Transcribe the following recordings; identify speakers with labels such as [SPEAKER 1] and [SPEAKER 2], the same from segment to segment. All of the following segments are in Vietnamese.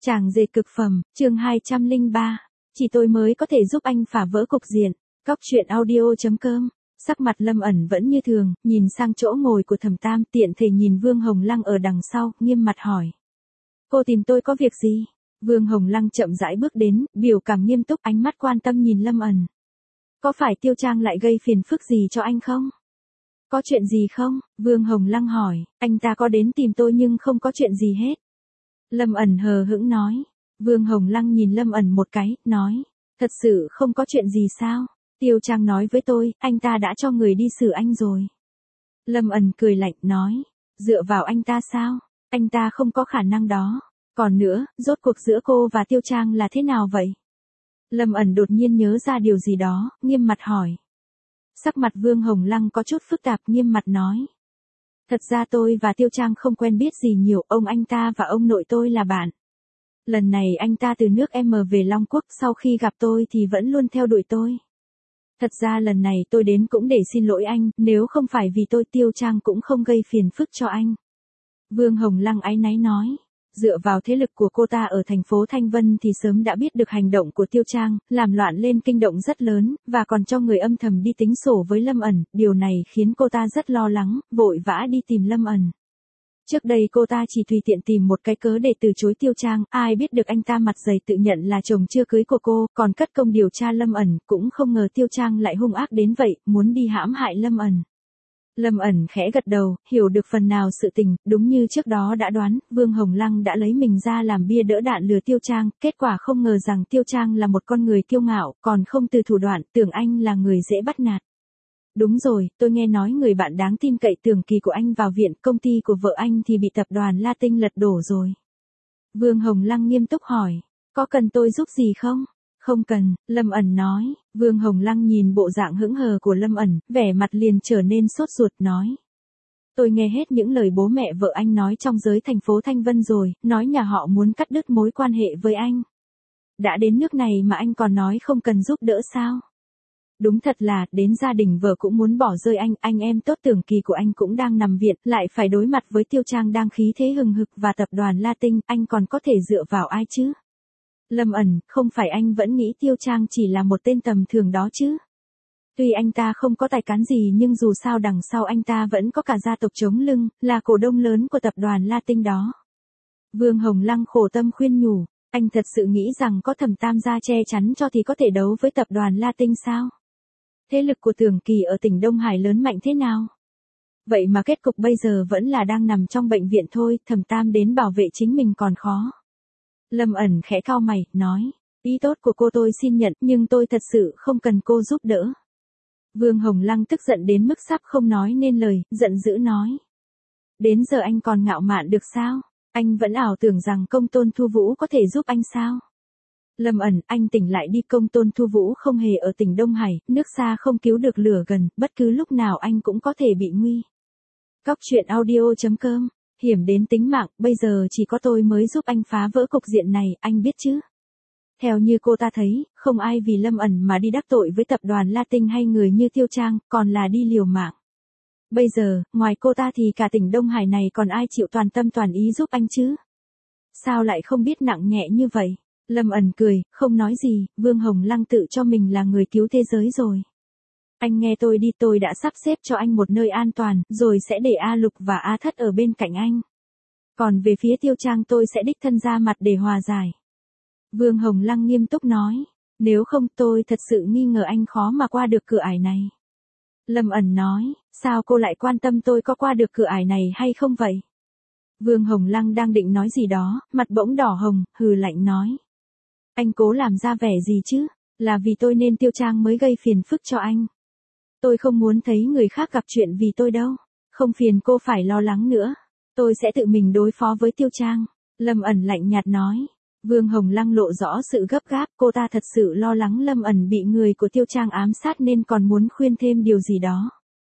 [SPEAKER 1] Chàng dệt cực phẩm, chương 203. Chỉ tôi mới có thể giúp anh phá vỡ cục diện. Cóc truyện audio.com. Sắc mặt Lâm ẩn vẫn như thường, nhìn sang chỗ ngồi của Thẩm Tam, tiện thể nhìn Vương Hồng Lăng ở đằng sau, nghiêm mặt hỏi. Cô tìm tôi có việc gì? Vương Hồng Lăng chậm rãi bước đến, biểu cảm nghiêm túc, ánh mắt quan tâm nhìn Lâm ẩn. Có phải Tiêu Trang lại gây phiền phức gì cho anh không? Có chuyện gì không? Vương Hồng Lăng hỏi, anh ta có đến tìm tôi nhưng không có chuyện gì hết. Lâm ẩn hờ hững nói. Vương Hồng Lăng nhìn Lâm ẩn một cái, nói. Thật sự không có chuyện gì sao? Tiêu Trang nói với tôi, anh ta đã cho người đi xử anh rồi. Lâm ẩn cười lạnh, nói. Dựa vào anh ta sao? Anh ta không có khả năng đó. Còn nữa, rốt cuộc giữa cô và Tiêu Trang là thế nào vậy? Lâm ẩn đột nhiên nhớ ra điều gì đó, nghiêm mặt hỏi. Sắc mặt Vương Hồng Lăng có chút phức tạp, nghiêm mặt nói. Thật ra tôi và Tiêu Trang không quen biết gì nhiều, ông anh ta và ông nội tôi là bạn. Lần này anh ta từ nước M về Long Quốc, sau khi gặp tôi thì vẫn luôn theo đuổi tôi. Thật ra lần này tôi đến cũng để xin lỗi anh, nếu không phải vì tôi Tiêu Trang cũng không gây phiền phức cho anh. Vương Hồng Lăng áy náy nói. Dựa vào thế lực của cô ta ở thành phố Thanh Vân thì sớm đã biết được hành động của Tiêu Trang, làm loạn lên kinh động rất lớn, và còn cho người âm thầm đi tính sổ với Lâm ẩn, điều này khiến cô ta rất lo lắng, vội vã đi tìm Lâm ẩn. Trước đây cô ta chỉ tùy tiện tìm một cái cớ để từ chối Tiêu Trang, ai biết được anh ta mặt dày tự nhận là chồng chưa cưới của cô, còn cất công điều tra Lâm ẩn, cũng không ngờ Tiêu Trang lại hung ác đến vậy, muốn đi hãm hại Lâm ẩn. Lâm ẩn khẽ gật đầu, hiểu được phần nào sự tình, đúng như trước đó đã đoán, Vương Hồng Lăng đã lấy mình ra làm bia đỡ đạn lừa Tiêu Trang, kết quả không ngờ rằng Tiêu Trang là một con người kiêu ngạo, còn không từ thủ đoạn, tưởng anh là người dễ bắt nạt. Đúng rồi, tôi nghe nói người bạn đáng tin cậy Tưởng Kỳ của anh vào viện, công ty của vợ anh thì bị tập đoàn La Tinh lật đổ rồi. Vương Hồng Lăng nghiêm túc hỏi, có cần tôi giúp gì không? Không cần, Lâm ẩn nói. Vương Hồng Lăng nhìn bộ dạng hững hờ của Lâm ẩn, vẻ mặt liền trở nên sốt ruột, nói. Tôi nghe hết những lời bố mẹ vợ anh nói trong giới thành phố Thanh Vân rồi, nói nhà họ muốn cắt đứt mối quan hệ với anh. Đã đến nước này mà anh còn nói không cần giúp đỡ sao? Đúng thật là, đến gia đình vợ cũng muốn bỏ rơi anh em tốt Tưởng Kỳ của anh cũng đang nằm viện, lại phải đối mặt với Tiêu Trang đang khí thế hừng hực và tập đoàn La Tinh, anh còn có thể dựa vào ai chứ? Lâm ẩn, không phải anh vẫn nghĩ Tiêu Trang chỉ là một tên tầm thường đó chứ? Tuy anh ta không có tài cán gì nhưng dù sao đằng sau anh ta vẫn có cả gia tộc chống lưng, là cổ đông lớn của tập đoàn La Tinh đó. Vương Hồng Lăng khổ tâm khuyên nhủ, anh thật sự nghĩ rằng có Thẩm Tam gia che chắn cho thì có thể đấu với tập đoàn La Tinh sao? Thế lực của Tưởng Kỳ ở tỉnh Đông Hải lớn mạnh thế nào? Vậy mà kết cục bây giờ vẫn là đang nằm trong bệnh viện thôi, Thẩm Tam đến bảo vệ chính mình còn khó. Lâm ẩn khẽ cau mày, nói, ý tốt của cô tôi xin nhận, nhưng tôi thật sự không cần cô giúp đỡ. Vương Hồng Lăng tức giận đến mức sắp không nói nên lời, giận dữ nói. Đến giờ anh còn ngạo mạn được sao? Anh vẫn ảo tưởng rằng Công Tôn Thu Vũ có thể giúp anh sao? Lâm ẩn, anh tỉnh lại đi, Công Tôn Thu Vũ không hề ở tỉnh Đông Hải, nước xa không cứu được lửa gần, bất cứ lúc nào anh cũng có thể bị nguy. Cóc truyện audio.com. Hiểm đến tính mạng, bây giờ chỉ có tôi mới giúp anh phá vỡ cục diện này, anh biết chứ? Theo như cô ta thấy, không ai vì Lâm ẩn mà đi đắc tội với tập đoàn La Tinh hay người như Tiêu Trang, còn là đi liều mạng. Bây giờ, ngoài cô ta thì cả tỉnh Đông Hải này còn ai chịu toàn tâm toàn ý giúp anh chứ? Sao lại không biết nặng nhẹ như vậy? Lâm ẩn cười, không nói gì, Vương Hồng Lăng tự cho mình là người cứu thế giới rồi. Anh nghe tôi đi, tôi đã sắp xếp cho anh một nơi an toàn, rồi sẽ để A Lục và A Thất ở bên cạnh anh. Còn về phía Tiêu Trang tôi sẽ đích thân ra mặt để hòa giải. Vương Hồng Lăng nghiêm túc nói, nếu không tôi thật sự nghi ngờ anh khó mà qua được cửa ải này. Lâm ẩn nói, sao cô lại quan tâm tôi có qua được cửa ải này hay không vậy? Vương Hồng Lăng đang định nói gì đó, mặt bỗng đỏ hồng, hừ lạnh nói. Anh cố làm ra vẻ gì chứ, là vì tôi nên Tiêu Trang mới gây phiền phức cho anh. Tôi không muốn thấy người khác gặp chuyện vì tôi đâu, không phiền cô phải lo lắng nữa. Tôi sẽ tự mình đối phó với Tiêu Trang. Lâm ẩn lạnh nhạt nói. Vương Hồng Lăng lộ rõ sự gấp gáp, cô ta thật sự lo lắng Lâm ẩn bị người của Tiêu Trang ám sát nên còn muốn khuyên thêm điều gì đó.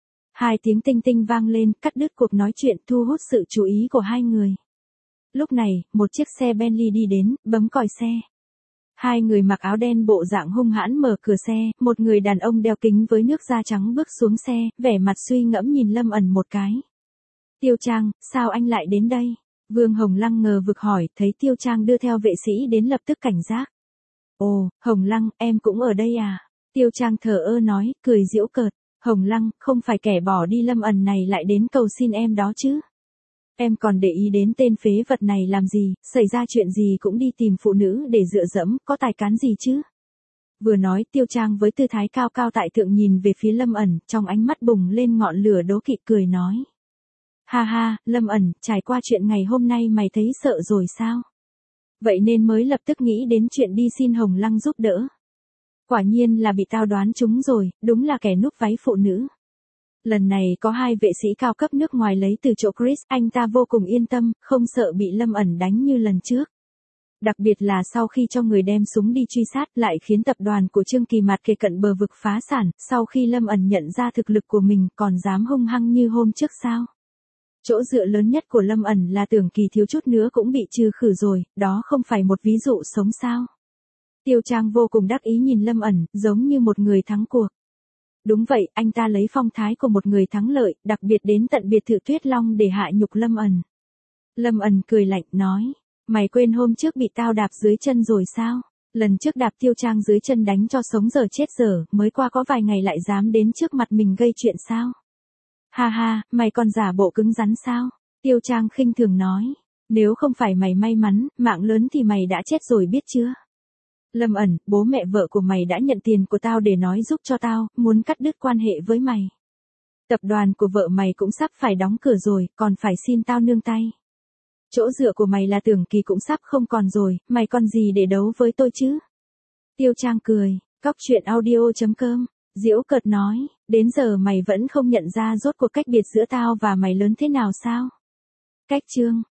[SPEAKER 1] Hai tiếng tinh tinh vang lên, cắt đứt cuộc nói chuyện, thu hút sự chú ý của hai người. Lúc này, một chiếc xe Bentley đi đến, bấm còi xe. Hai người mặc áo đen bộ dạng hung hãn mở cửa xe, một người đàn ông đeo kính với nước da trắng bước xuống xe, vẻ mặt suy ngẫm nhìn Lâm ẩn một cái. Tiêu Trang, sao anh lại đến đây? Vương Hồng Lăng ngờ vực hỏi, thấy Tiêu Trang đưa theo vệ sĩ đến lập tức cảnh giác. Ồ, Hồng Lăng, em cũng ở đây à? Tiêu Trang thờ ơ nói, cười giễu cợt. Hồng Lăng, không phải kẻ bỏ đi Lâm ẩn này lại đến cầu xin em đó chứ? Em còn để ý đến tên phế vật này làm gì, xảy ra chuyện gì cũng đi tìm phụ nữ để dựa dẫm, có tài cán gì chứ? Vừa nói Tiêu Trang với tư thái cao cao tại thượng nhìn về phía Lâm ẩn, trong ánh mắt bùng lên ngọn lửa đố kỵ cười nói. Ha ha, Lâm ẩn, trải qua chuyện ngày hôm nay mày thấy sợ rồi sao? Vậy nên mới lập tức nghĩ đến chuyện đi xin Hồng Lăng giúp đỡ. Quả nhiên là bị tao đoán trúng rồi, đúng là kẻ núp váy phụ nữ. Lần này có 2 vệ sĩ cao cấp nước ngoài lấy từ chỗ Chris, anh ta vô cùng yên tâm, không sợ bị Lâm ẩn đánh như lần trước. Đặc biệt là sau khi cho người đem súng đi truy sát lại khiến tập đoàn của Trương Kỳ Mạt kề cận bờ vực phá sản, sau khi Lâm ẩn nhận ra thực lực của mình còn dám hung hăng như hôm trước sao. Chỗ dựa lớn nhất của Lâm ẩn là Tưởng Kỳ thiếu chút nữa cũng bị trừ khử rồi, đó không phải một ví dụ sống sao. Tiêu Trang vô cùng đắc ý nhìn Lâm ẩn, giống như một người thắng cuộc. Đúng vậy, anh ta lấy phong thái của một người thắng lợi, đặc biệt đến tận biệt thự Tuyết Long để hạ nhục Lâm ẩn. Lâm ẩn cười lạnh, nói, mày quên hôm trước bị tao đạp dưới chân rồi sao? Lần trước đạp Tiêu Trang dưới chân đánh cho sống dở chết dở, mới qua có vài ngày lại dám đến trước mặt mình gây chuyện sao? Ha ha, mày còn giả bộ cứng rắn sao? Tiêu Trang khinh thường nói, nếu không phải mày may mắn, mạng lớn thì mày đã chết rồi biết chưa? Lâm ẩn, bố mẹ vợ của mày đã nhận tiền của tao để nói giúp cho tao, muốn cắt đứt quan hệ với mày. Tập đoàn của vợ mày cũng sắp phải đóng cửa rồi, còn phải xin tao nương tay. Chỗ dựa của mày là Tưởng Kỳ cũng sắp không còn rồi, mày còn gì để đấu với tôi chứ? Tiêu Trang cười, cóc truyện audio.com, giễu cợt nói, đến giờ mày vẫn không nhận ra rốt cuộc cách biệt giữa tao và mày lớn thế nào sao? Cách chương